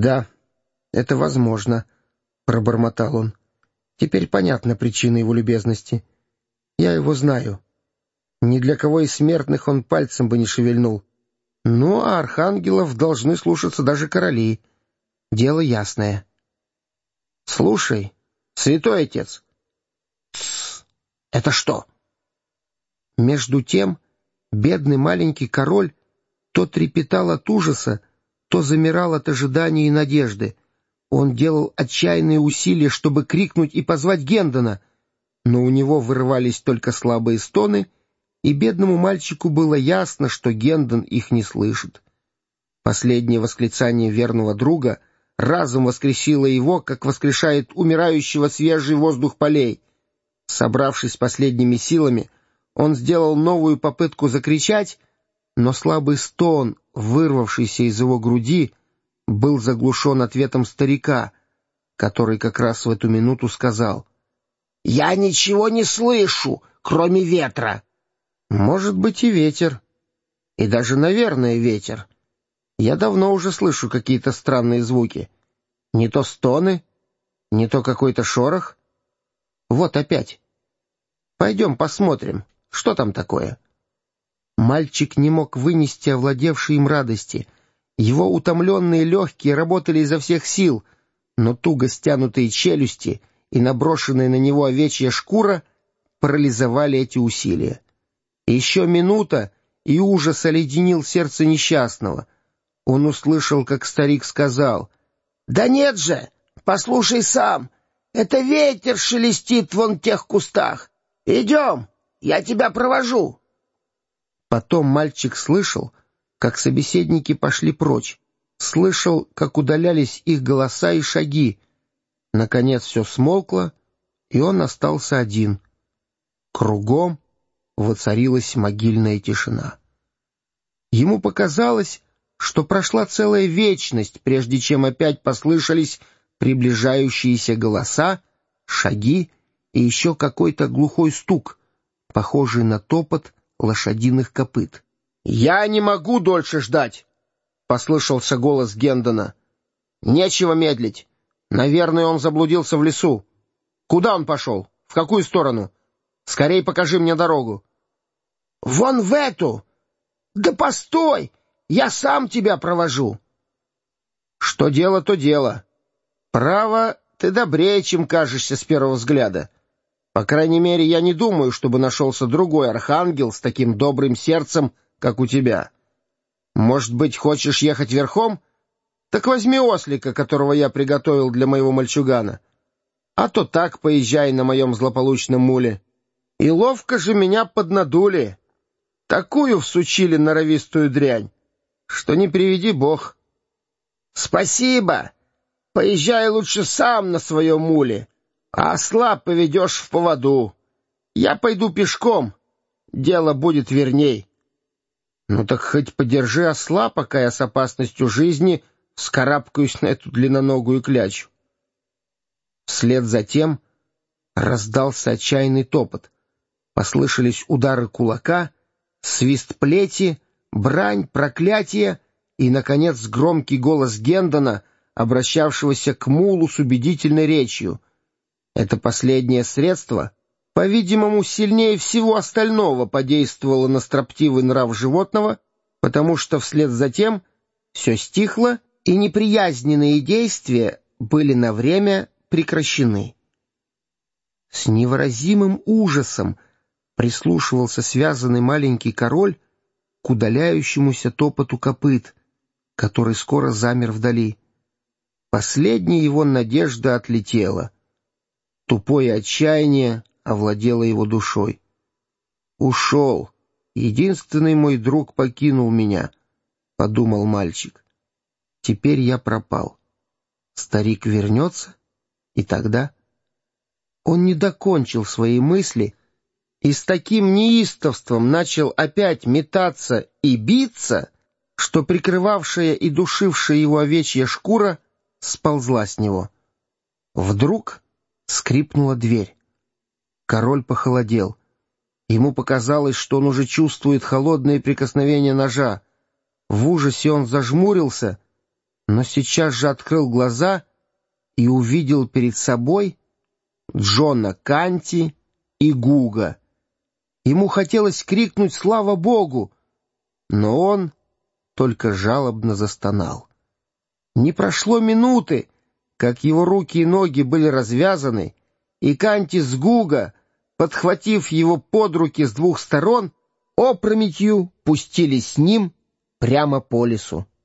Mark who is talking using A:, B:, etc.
A: «Да, это возможно», — пробормотал он. «Теперь понятна причина его любезности. Я его знаю. Ни для кого из смертных он пальцем бы не шевельнул. Ну, а архангелов должны слушаться даже короли. Дело ясное». «Слушай, святой отец!» «Тссс! Это что?» Между тем бедный маленький король то трепетал от ужаса, то замирал от ожидания и надежды. Он делал отчаянные усилия, чтобы крикнуть и позвать Гендона, но у него вырывались только слабые стоны, и бедному мальчику было ясно, что Гендон их не слышит. Последнее восклицание верного друга разом воскресило его, как воскрешает умирающего свежий воздух полей. Собравшись с последними силами, он сделал новую попытку закричать, но слабый стон, вырвавшийся из его груди, был заглушен ответом старика, который как раз в эту минуту сказал: «Я ничего не слышу, кроме ветра». «Может быть, и ветер. И даже, наверное, ветер. Я давно уже слышу какие-то странные звуки. Не то стоны, не то какой-то шорох. Вот опять. Пойдем посмотрим, что там такое». Мальчик не мог вынести овладевшей им радости. Его утомленные легкие работали изо всех сил, но туго стянутые челюсти и наброшенная на него овечья шкура парализовали эти усилия. Еще минута, и ужас оледенил сердце несчастного. Он услышал, как старик сказал: «Да нет же, послушай сам, это ветер шелестит вон в тех кустах. Идем, я тебя провожу». Потом мальчик слышал, как собеседники пошли прочь, слышал, как удалялись их голоса и шаги. Наконец все смолкло, и он остался один. Кругом воцарилась могильная тишина. Ему показалось, что прошла целая вечность, прежде чем опять послышались приближающиеся голоса, шаги и еще какой-то глухой стук, похожий на топот лошадиных копыт. «Я не могу дольше ждать!» — послышался голос Гендона. «Нечего медлить. Наверное, он заблудился в лесу. Куда он пошел? В какую сторону? Скорей покажи мне дорогу». «Вон в эту! Да постой! Я сам тебя провожу!» «Что дело, то дело. Право, ты добрее, чем кажешься с первого взгляда. По крайней мере, я не думаю, чтобы нашелся другой архангел с таким добрым сердцем, как у тебя. Может быть, хочешь ехать верхом? Так возьми ослика, которого я приготовил для моего мальчугана. А то так поезжай на моем злополучном муле. И ловко же меня поднадули. Такую всучили норовистую дрянь, что не приведи бог». «Спасибо. Поезжай лучше сам на своем муле, а осла поведешь в поводу. Я пойду пешком, дело будет верней». «Ну так хоть подержи осла, пока я с опасностью жизни вскарабкаюсь на эту длинноногую клячу». Вслед за тем раздался отчаянный топот. Послышались удары кулака, свист плети, брань, проклятие и, наконец, громкий голос Гендона, обращавшегося к мулу с убедительной речью. Это последнее средство, по-видимому, сильнее всего остального подействовало на строптивый нрав животного, потому что вслед за тем все стихло, и неприязненные действия были на время прекращены. С невыразимым ужасом прислушивался связанный маленький король к удаляющемуся топоту копыт, который скоро замер вдали. Последняя его надежда отлетела. Тупое отчаяние овладело его душой. «Ушел. Единственный мой друг покинул меня», — подумал мальчик. «Теперь я пропал. Старик вернется, и тогда...» Он не докончил свои мысли и с таким неистовством начал опять метаться и биться, что прикрывавшая и душившая его овечья шкура сползла с него. Вдруг скрипнула дверь. Король похолодел. Ему показалось, что он уже чувствует холодное прикосновение ножа. В ужасе он зажмурился но сейчас же открыл глаза и увидел перед собой Джона Канти и Гуга. Ему хотелось крикнуть «Слава Богу!», но он только жалобно застонал. Не прошло минуты, как его руки и ноги были развязаны, и Канти с Гуга, подхватив его под руки с двух сторон, опрометью пустились с ним прямо по лесу.